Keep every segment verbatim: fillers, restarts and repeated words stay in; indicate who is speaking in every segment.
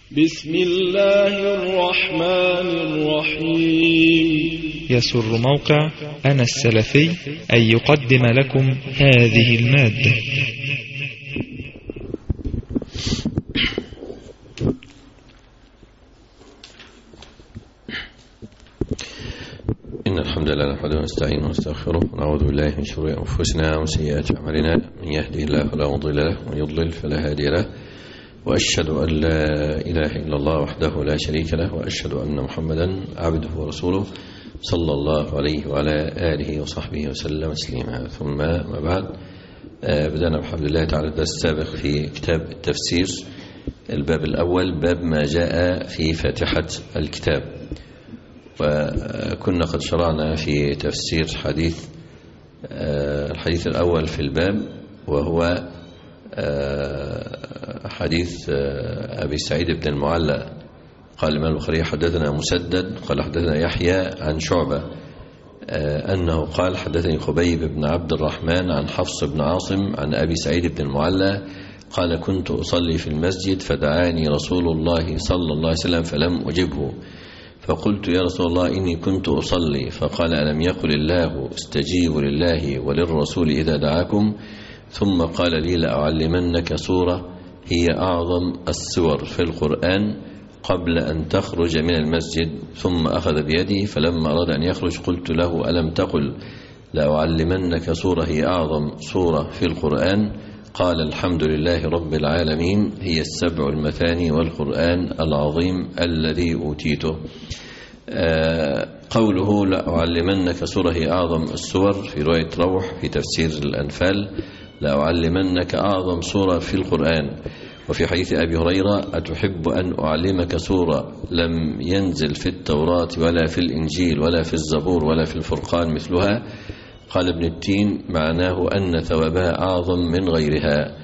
Speaker 1: بسم الله الرحمن الرحيم.
Speaker 2: يسر موقع أنا السلفي أن يقدم لكم هذه المادة.
Speaker 3: إن الحمد لله نحمده ونستعينه ونستغفره ونعوذ بالله من شرور أنفسنا وسيئات أعمالنا، من يهده الله فلا مضل له ومن يضلل فلا هادي له، وأشهد أن لا إله إلا الله وحده لا شريك له، وأشهد أن محمدا عبده ورسوله صلى الله عليه وعلى آله وصحبه وسلم تسليما. ثم ما بعد، بدأنا بحمد الله تعالى الدرس السابق في كتاب التفسير، الباب الأول باب ما جاء في فاتحة الكتاب، وكنا قد شرعنا في تفسير حديث الحديث الأول في الباب، وهو حديث أبي سعيد بن المعلى. قال الإمام البخاري حدثنا مسدد قال حدثنا يحيى عن شعبة أنه قال حدثني خبيب بن عبد الرحمن عن حفص بن عاصم عن أبي سعيد بن المعلى قال كنت أصلي في المسجد فدعاني رسول الله صلى الله عليه وسلم فلم أجبه، فقلت يا رسول الله إني كنت أصلي، فقال ألم يقل الله استجيبوا لله وللرسول إذا دعاكم، ثم قال لي لأعلمنك سورة هي أعظم السور في القرآن قبل أن تخرج من المسجد، ثم أخذ بيدي فلما أراد أن يخرج قلت له ألم تقل لأعلمنك سورة هي أعظم سورة في القرآن؟ قال الحمد لله رب العالمين هي السبع المثاني والقرآن العظيم الذي أوتيته. آه قوله لأعلمنك سورة هي أعظم السور في رواية روح في تفسير الأنفال لأعلمنك أعظم سورة في القرآن. وفي حديث أبي هريرة أتحب أن أعلمك سورة لم ينزل في التوراة ولا في الإنجيل ولا في الزبور ولا في الفرقان مثلها؟ قال ابن التين معناه أن ثوابها أعظم من غيرها،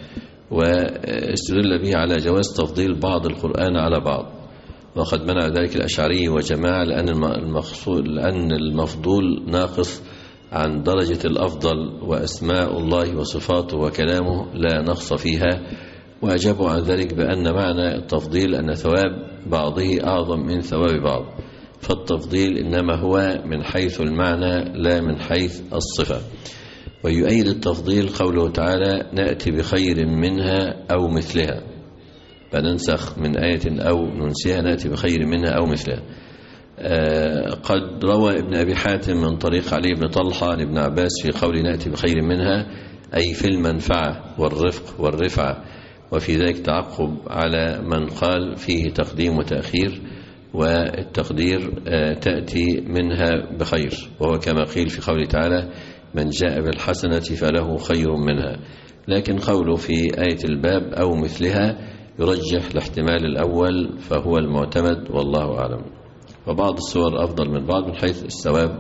Speaker 3: واستدل به على جواز تفضيل بعض القرآن على بعض، وقد منع ذلك الأشعري وجماعة لأن المقصود لأن المفضول ناقص عن درجة الأفضل، وأسماء الله وصفاته وكلامه لا نقص فيها، وأجابوا عن ذلك بأن معنى التفضيل أن ثواب بعضه أعظم من ثواب بعض، فالتفضيل إنما هو من حيث المعنى لا من حيث الصفة. ويؤيد التفضيل قوله تعالى نأتي بخير منها أو مثلها، فننسخ من آية أو ننسيها نأتي بخير منها أو مثلها. آه قد روى ابن أبي حاتم من طريق علي بن طلحة عن ابن عباس في قول نأتي بخير منها أي في المنفعة والرفق والرفعة، وفي ذلك تعقب على من قال فيه تقديم وتأخير، والتقدير آه تأتي منها بخير، وهو كما قيل في قوله تعالى من جاء بالحسنة فله خير منها، لكن قوله في آية الباب أو مثلها يرجح الاحتمال الأول فهو المعتمد والله أعلم. وبعض السور أفضل من بعض من حيث الثواب،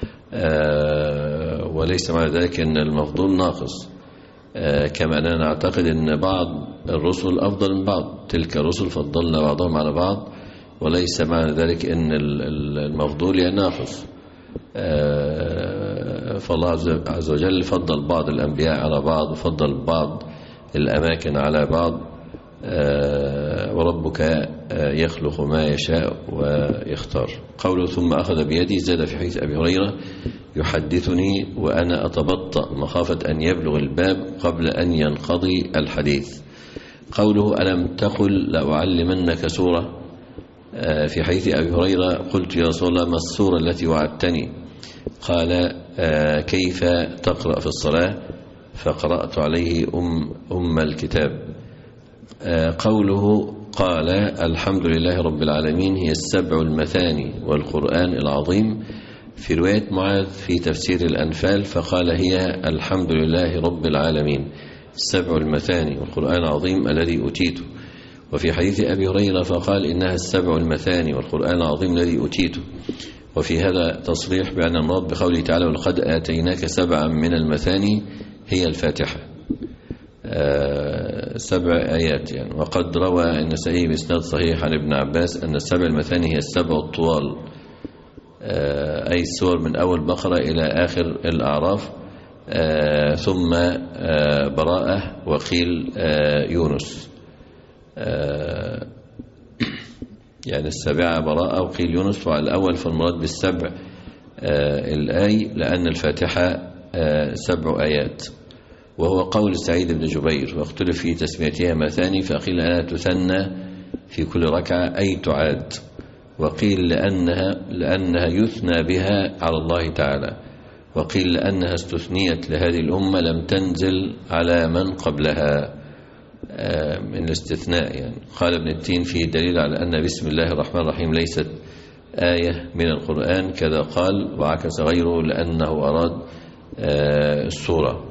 Speaker 3: آه وليس معنى ذلك أن المفضول ناقص، آه كما أننا نعتقد أن بعض الرسل أفضل من بعض، تلك الرسل فضلنا بعضهم على بعض، وليس معنى ذلك أن المفضول ناقص. آه فالله عز وجل فضل بعض الأنبياء على بعض، وفضل بعض الأماكن على بعض، آه وربك آه يخلق ما يشاء ويختار. قوله ثم أخذ بيدي زاد في حديث أبي هريرة يحدثني وأنا أتبطأ مخافة أن يبلغ الباب قبل أن ينقضي الحديث. قوله ألم تقل لأعلمنك سورة آه في حديث أبي هريرة قلت يا رسول الله ما السورة التي وعدتني؟ قال آه كيف تقرأ في الصلاة؟ فقرأت عليه أم, أم الكتاب. قوله قال الحمد لله رب العالمين هي السبع المثاني والقرآن العظيم في رواية معاذ في تفسير الأنفال فقال هي الحمد لله رب العالمين السبع المثاني والقرآن العظيم الذي أتيته. وفي حديث أبي هريرة فقال إنها السبع المثاني والقرآن العظيم الذي أتيته. وفي هذا تصريح بأن المراد بقوله تعالى ولقد آتيناك سبعا من المثاني هي الفاتحة، آه سبع آيات يعني. وقد روى النسائي بإسناد صحيح عن ابن عباس أن السبع المثاني هي السبع الطوال، آه أي السور من أول بقرة إلى آخر الأعراف، آه ثم آه براءة وقيل آه يونس. آه يعني السابعة براءة، وقيل يونس. وعلى الأول فالمراد بالسبع آه الآي، لأن الفاتحة آه سبع آيات، وهو قول سعيد بن جبير، واختلف في تسميتها مثاني، فقيل أنها تثنى في كل ركعة أي تعاد، وقيل لأنها, لأنها يثنى بها على الله تعالى، وقيل لأنها استثنيت لهذه الأمة لم تنزل على من قبلها من الاستثناء. يعني قال ابن التين فيه دليل على أن بسم الله الرحمن الرحيم ليست آية من القرآن، كذا قال، وعكس غيره لأنه أراد السورة.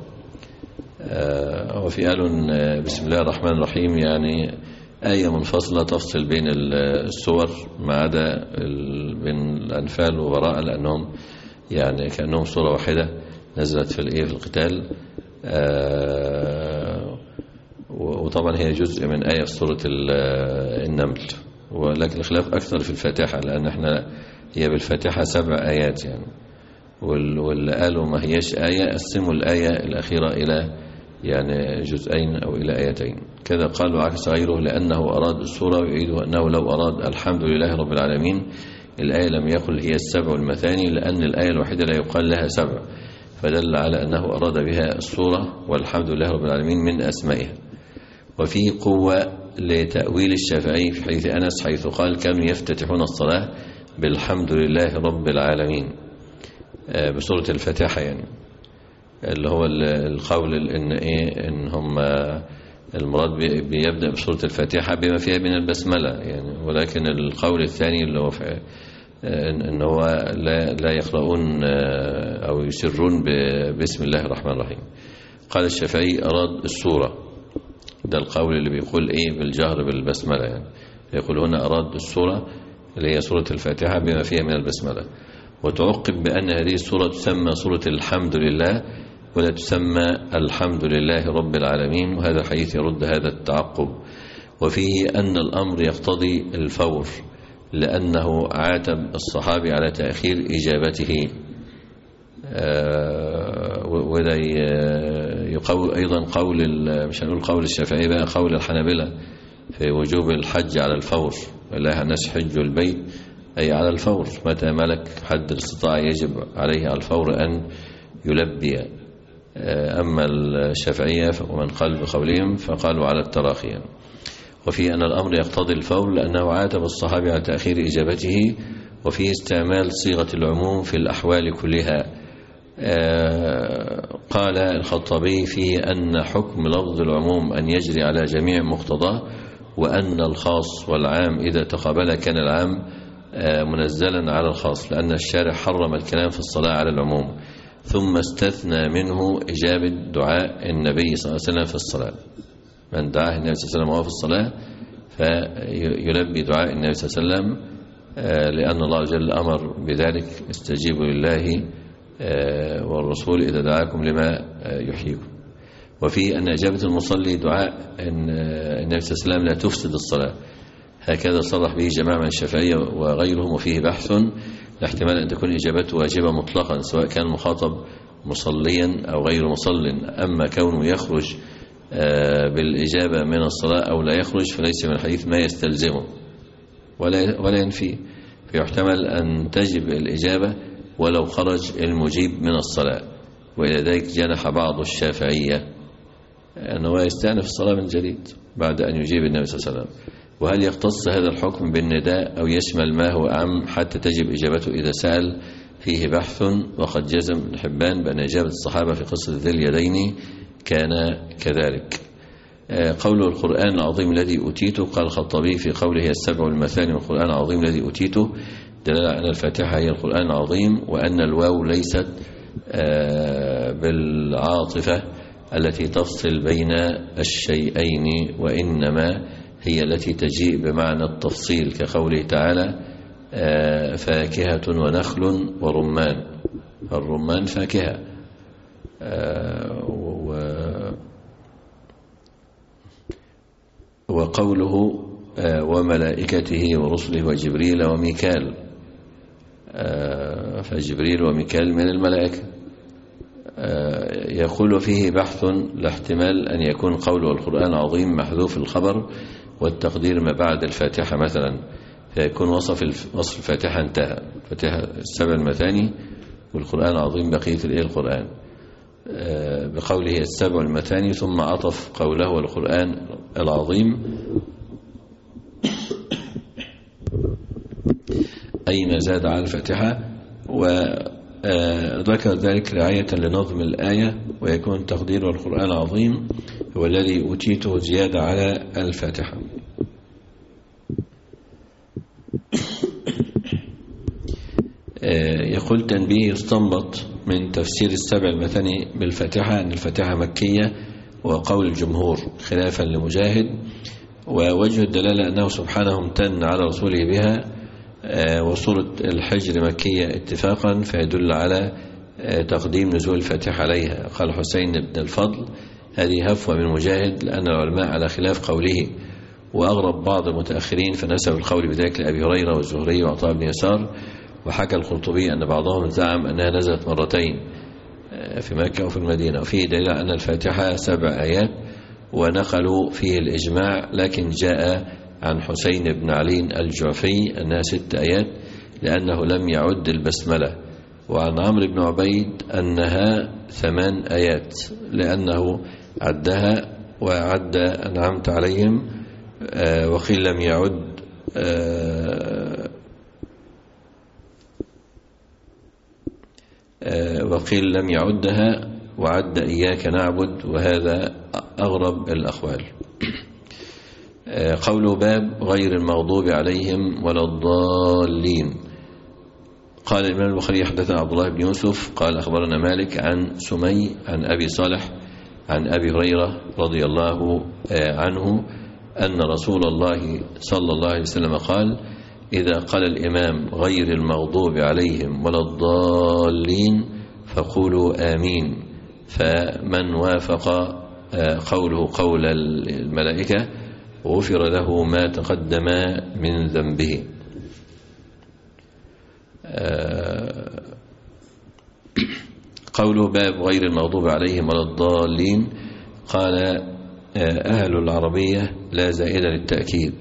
Speaker 3: وفي قالوا بسم الله الرحمن الرحيم يعني آية منفصلة تفصل بين السور، ما عدا بين الأنفال وبراءة، لأنهم يعني كأنهم سورة واحدة نزلت في الإيه في القتال. وطبعا هي جزء من آية في سورة النمل، ولكن الخلاف أكثر في الفاتحة، لأن احنا هي بالفاتحة سبع آيات يعني، واللي قالوا ما هيش آية قسموا الآية الأخيرة إلى يعني جزئين أو إلى آيتين، كذا قال وعكس غيره لأنه أراد السورة، ويعيده أنه لو أراد الحمد لله رب العالمين الآية لم يقل هي السبع المثاني، لأن الآية الوحيدة لا يقال لها سبع، فدل على أنه أراد بها السورة والحمد لله رب العالمين من أسمائها. وفيه قوة لتأويل الشافعي في حديث أنس حيث قال كانوا يفتتحون الصلاة بالحمد لله رب العالمين بسورة الفاتحة، يعني اللي هو القول إن إيه إن هم المراد بيبدأ بسورة الفاتحة بما فيها من البسملة يعني، ولكن القول الثاني اللي هو إن هو لا لا يقرؤون أو يسرون بسم الله الرحمن الرحيم. قال الشافعي أراد السورة، ده القول اللي بيقول إيه بالجهر بالبسملة، يعني يقول هنا أراد السورة اللي هي سورة الفاتحة بما فيها من البسملة. وتعقب بأن هذه السورة تسمى سورة الحمد لله ولا تسمى الحمد لله رب العالمين، وهذا الحديث يرد هذا التعقب. وفيه أن الأمر يقتضي الفور، لأنه عاتب الصحابي على تأخير إجابته، وده يقول أيضا قول مش هنقول قول الشافعي بقى، قول الحنابلة في وجوب الحج على الفور، لا الناس حجوا البيت أي على الفور، متى ملك حد الاستطاعة يجب عليه على الفور أن يلبي. أما الشافعية ومن قال بقولهم فقالوا على التراخي. وفي أن الأمر يقتضي الفور لأنه عاتب الصحابي على تأخير إجابته، وفيه استعمال صيغة العموم في الأحوال كلها. قال الخطابي فيه أن حكم لفظ العموم أن يجري على جميع مقتضاه، وأن الخاص والعام إذا تقابل كان العام منزلا على الخاص، لأن الشارع حرم الكلام في الصلاة على العموم، ثم استثنى منه إجابة دعاء النبي صلى الله عليه وسلم في الصلاة. من دعاه النبي صلى الله عليه وسلم وهو في الصلاة فيلبي دعاء النبي صلى الله عليه وسلم، لأن الله جل أمر بذلك استجيبوا لله والرسول إذا دعاكم لما يحييكم. وفي أن إجابة المصلي دعاء النبي صلى الله عليه وسلم لا تفسد الصلاة، هكذا صرح به جماعة من الشافعية وغيرهم. وفيه بحث لاحتمال أن تكون إجابته واجبة مطلقا سواء كان مخاطب مصليا أو غير مصل، أما كونه يخرج بالإجابة من الصلاة أو لا يخرج فليس من الحديث ما يستلزمه ولا ولا ينفيه، فيحتمل أن تجب الإجابة ولو خرج المجيب من الصلاة. وإلى ذلك جنح بعض الشافعية أنه يستأنف الصلاة من جديد بعد أن يجيب النبي صلى الله عليه وسلم. وهل يختص هذا الحكم بالنداء أو يشمل ما هو أعم حتى تجب إجابته إذا سأل؟ فيه بحث. وقد جزم ابن حبان بأن إجابة الصحابة في قصة ذي اليدين كان كذلك. قوله القرآن العظيم الذي أوتيته، قال الخطابي في قوله السبع المثاني والقرآن العظيم الذي أوتيته دلالة على أن الفاتحة هي القرآن العظيم، وأن الواو ليست بالعاطفة التي تفصل بين الشيئين، وإنما هي التي تجيء بمعنى التفصيل كقوله تعالى فاكهة ونخل ورمان، الرمان فاكهة. وقوله وملائكته ورسله وجبريل وميكال، فجبريل وميكال من الملائكة. يقول فيه بحث لاحتمال أن يكون قوله القرآن العظيم محذوف الخبر والتقدير ما بعد الفاتحة مثلا، فيكون وصف وصف الفاتحة انتهى. الفاتحة السبع المثاني والقرآن العظيم بقية الإيه القرآن، بقوله السبع المثاني ثم عطف قوله والقرآن العظيم أي ما زاد على الفاتحة، وذكر ذلك رعاية لنظم الآية، ويكون تقدير القرآن العظيم هو الذي أوتيته زيادة على الفاتحة. يقول تنبيه يستنبط من تفسير السبع المثاني بالفاتحة أن الفاتحة مكية وقول الجمهور خلافا لمجاهد، ووجه الدلالة أنه سبحانه امتن على رسوله بها، وسورة الحجر مكية اتفاقا، فيدل على تقديم نزول الفاتحة عليها. قال حسين بن الفضل هذه هفوة من مجاهد، لأن العلماء على خلاف قوله، وأغرب بعض المتأخرين فنسب القول بذلك لأبي هريرة والزهري وعطاء بن يسار. وحكى القرطبي أن بعضهم زعم أنها نزلت مرتين في مكة وفي المدينة، وفيه دليل أن الفاتحة سبع آيات، ونقلوا فيه الإجماع، لكن جاء عن حسين بن علي الجعفي أنها ست آيات لأنه لم يعد البسملة، وعن عمرو بن عبيد أنها ثمان آيات لأنه عدها وعد أنعمت عليهم، وقيل لم يعد وقيل لم يعدها وعد إياك نعبد، وهذا أغرب الأقوال. قول باب غير المغضوب عليهم ولا الضالين. قال الإمام البخاري حدثنا عبد الله بن يوسف قال أخبرنا مالك عن سمي عن أبي صالح عن أبي هريرة رضي الله عنه أن رسول الله صلى الله عليه وسلم قال إذا قال الإمام غير المغضوب عليهم ولا الضالين فقولوا آمين، فمن وافق قوله قول الملائكة غفر له ما تقدم من ذنبه. قوله باب غير المغضوب عليهم ولا الضالين، قال أهل العربية لا زائد للتأكيد،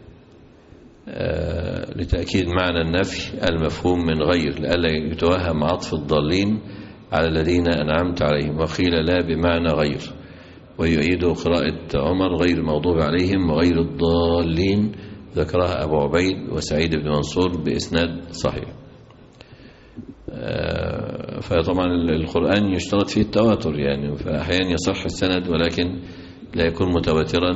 Speaker 3: لتأكيد معنى النفي المفهوم من غير، لئلا يتوهم عطف الضالين على الذين أنعمت عليهم، وقيل لا بمعنى غير. ويعيد قراءة عمر غير المغضوب عليهم وغير الضالين، ذكرها أبو عبيد وسعيد بن منصور بإسناد صحيح. فطبعا القرآن يشترط فيه التواتر يعني، فأحيانا يصح السند ولكن لا يكون متواترا،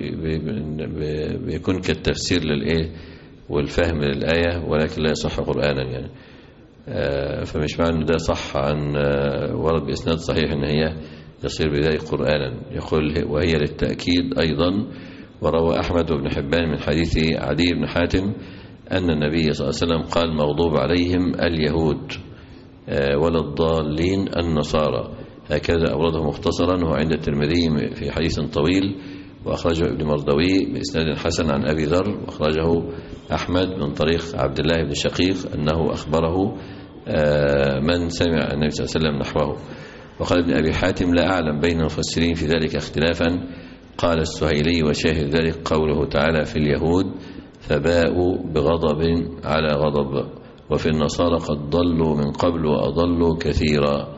Speaker 3: فيكون كالتفسير للإيه والفهم للآية، ولكن لا يصح قرآنا يعني. فمش معنى ده صح عن ورد بإسناد صحيح ان هي يصير بذلك قرآنا. يقول وهي للتأكيد أيضا. وروى أحمد بن حبان من حديث عدي بن حاتم أن النبي صلى الله عليه وسلم قال مغضوب عليهم اليهود ولا الضالين النصارى، هكذا أورده مختصرا، وهو عند الترمذي في حديث طويل، وأخرجه ابن مردوي بإسناد حسن عن أبي ذر، وأخرجه أحمد من طريق عبد الله بن شقيق أنه أخبره من سمع النبي صلى الله عليه وسلم نحوه. وقال ابن أبي حاتم لا أعلم بين المفسرين في ذلك اختلافا. قال السهيلي وشاهد ذلك قوله تعالى في اليهود فباءوا بغضب على غضب، وفي النصارى قد ضلوا من قبل وأضلوا كثيرا.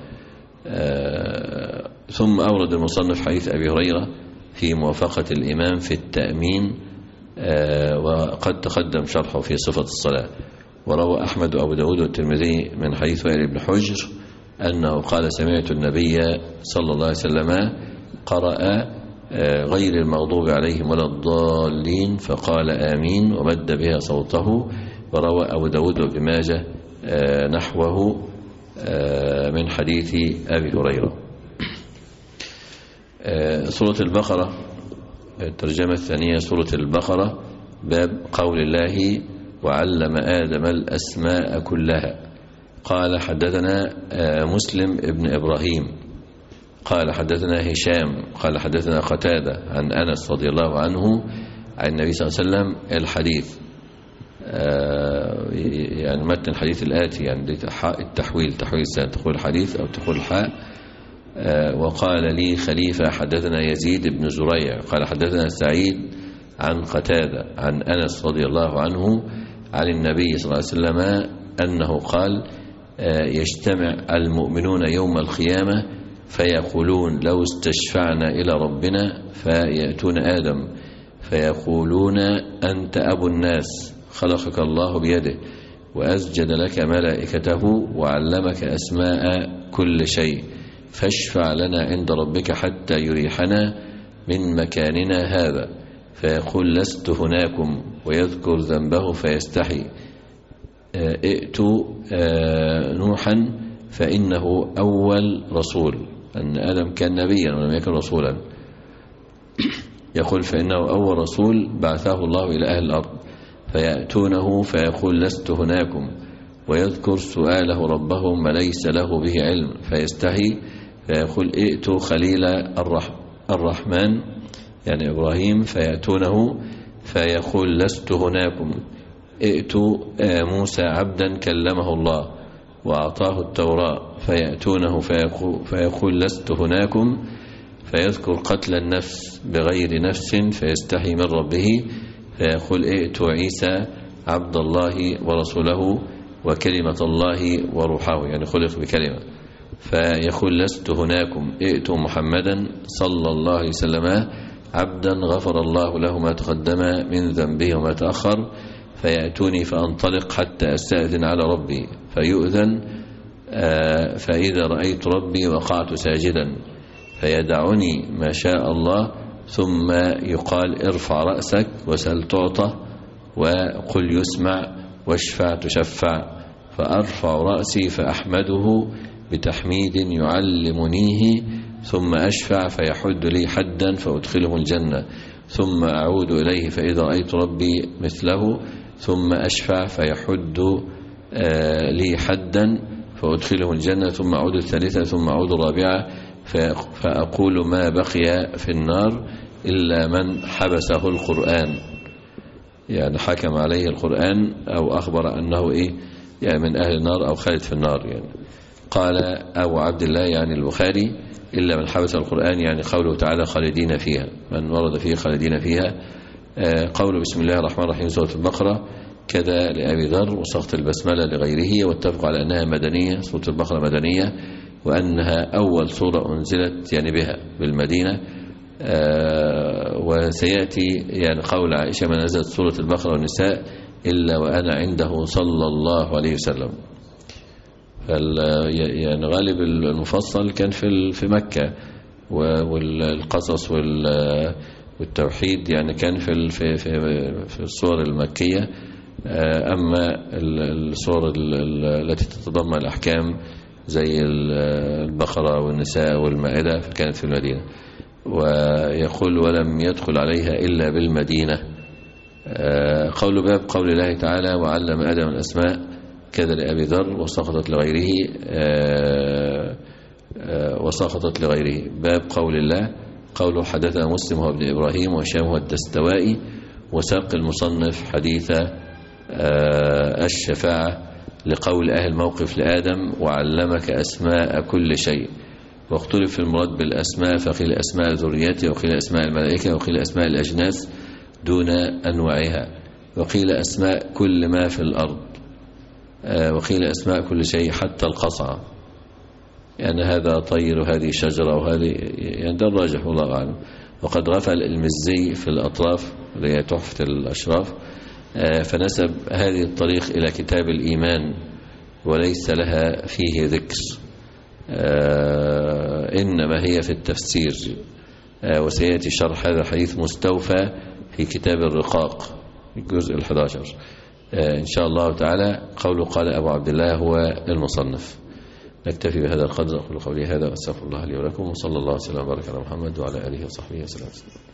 Speaker 3: ثم أورد المصنف حديث أبي هريرة في موافقة الإمام في التأمين، وقد تقدم شرحه في صفة الصلاة. وروى أحمد وأبو داود والترمذي من حديث وائل بن حجر أنه قال سمعت النبي صلى الله عليه وسلم قرأ غير المغضوب عليهم ولا الضالين فقال آمين ومد بها صوته. وروى أبو داود وابن ماجه نحوه من حديث أبي هريرة. سورة البقرة الترجمة الثانية سورة البقرة باب قول الله وعلم آدم الأسماء كلها. قال حدثنا مسلم ابن إبراهيم قال حدثنا هشام قال حدثنا قتادة عن أنس رضي الله عنه عن النبي صلى الله عليه وسلم الحديث، يعني متن الحديث الآتي، يعني التحويل تحويل السنة، تقول الحديث أو تقول الحاء. وقال لي خليفة حدثنا يزيد بن زريع قال حدثنا سعيد عن قتادة عن أنس رضي الله عنه عن النبي صلى الله عليه وسلم أنه قال يجتمع المؤمنون يوم القيامة فيقولون لو استشفعنا إلى ربنا، فيأتون آدم فيقولون أنت أبو الناس، خلقك الله بيده وأسجد لك ملائكته وعلمك أسماء كل شيء، فاشفع لنا عند ربك حتى يريحنا من مكاننا هذا. فيقول لست هناكم، ويذكر ذنبه فيستحي. ائتوا نوحا فإنه أول رسول، أن آدم كان نبيا ولم يكن رسولا. يقول فإنه أول رسول بعثه الله إلى أهل الأرض، فيأتونه فيقول لست هناكم، ويذكر سؤاله ربه ما ليس له به علم فيستحي، فيقول ائتوا خليل الرحمن يعني إبراهيم، فيأتونه فيقول لست هناكم. ائتوا موسى عبدا كلمه الله وأعطاه التوراة، فيأتونه فيقول, فيقول لست هناكم، فيذكر قتل النفس بغير نفس فيستحي من ربه، فيقول ائتوا عيسى عبد الله ورسوله وكلمة الله وروحه، يعني خلق بكلمة، فيقول لست هناكم. ائتوا محمدا صلى الله عليه وسلم عبدا غفر الله له ما تقدم من ذنبه وما تأخر، فيأتوني فأنطلق حتى أستأذن على ربي فيؤذن، فإذا رأيت ربي وقعت ساجدا، فيدعني ما شاء الله، ثم يقال ارفع رأسك وسل تعطى وقل يسمع واشفع تشفع، فأرفع رأسي فأحمده بتحميد يعلمنيه، ثم أشفع فيحد لي حدا فأدخله الجنة، ثم أعود إليه فإذا رأيت ربي مثله، ثم أشفع فيحد لي حدا فأدخله الجنة، ثم أعود الثالثة، ثم أعود الرابعة، فأقول ما بقي في النار إلا من حبسه القرآن، يعني حكم عليه القرآن أو أخبر أنه إيه يعني من أهل النار أو خالد في النار. يعني قال أبو عبد الله يعني البخاري إلا من حبس القرآن، يعني قوله تعالى خالدين فيها، من ورد فيه خالدين فيها. قول بسم الله الرحمن الرحيم سورة البقرة كذا لأبي ذر، وسقط البسملة لغيره، واتفقوا على أنها مدنية، سورة البقرة مدنية، وأنها أول سورة أنزلت يعني بها بالمدينة. وسيأتي يعني قول عائشة ما نزلت سورة البقرة والنساء إلا وأنا عنده صلى الله عليه وسلم. يعني غالب المفصل كان في في مكة، والقصص والتوحيد يعني كان في في في السور المكية، أما السور التي تتضمن الأحكام زي البقرة والنساء والمائدة كانت في المدينة. ويقول ولم يدخل عليها إلا بالمدينة. قول باب قول الله تعالى وعلم آدم الأسماء كذا لأبي ذر، وسقطت لغيره وسقطت لغيره. باب قول الله قوله حدثنا مسلم هو ابن إبراهيم وهشام هو الدستوائي، وساق المصنف حديث الشفاعة لقول أهل موقف لآدم وعلمك أسماء كل شيء، واختلف في المراد بالأسماء، فقيل أسماء ذريته، وقيل أسماء الملائكة، وقيل أسماء الأجناس دون أنواعها، وقيل أسماء كل ما في الأرض، وقيل أسماء كل شيء حتى القصعة، يعني هذا طير وهذه شجرة وهذه، يعني ده الراجح والله أعلم. وقد غفل المزي في الأطراف اللي هي تحفة الأشراف، فنسب هذه الطريق إلى كتاب الإيمان وليس لها فيه ذكر، إنما هي في التفسير. وسيأتي شرح هذا الحديث مستوفى في كتاب الرقاق الجزء الحادي عشر إن شاء الله تعالى. قوله قال أبو عبد الله هو المصنف. نكتفي بهذا القدر. أقول قولي هذا وأستغفر الله لي ولكم، وصلى الله وسلم وبارك على محمد وعلى آله وصحبه وسلم.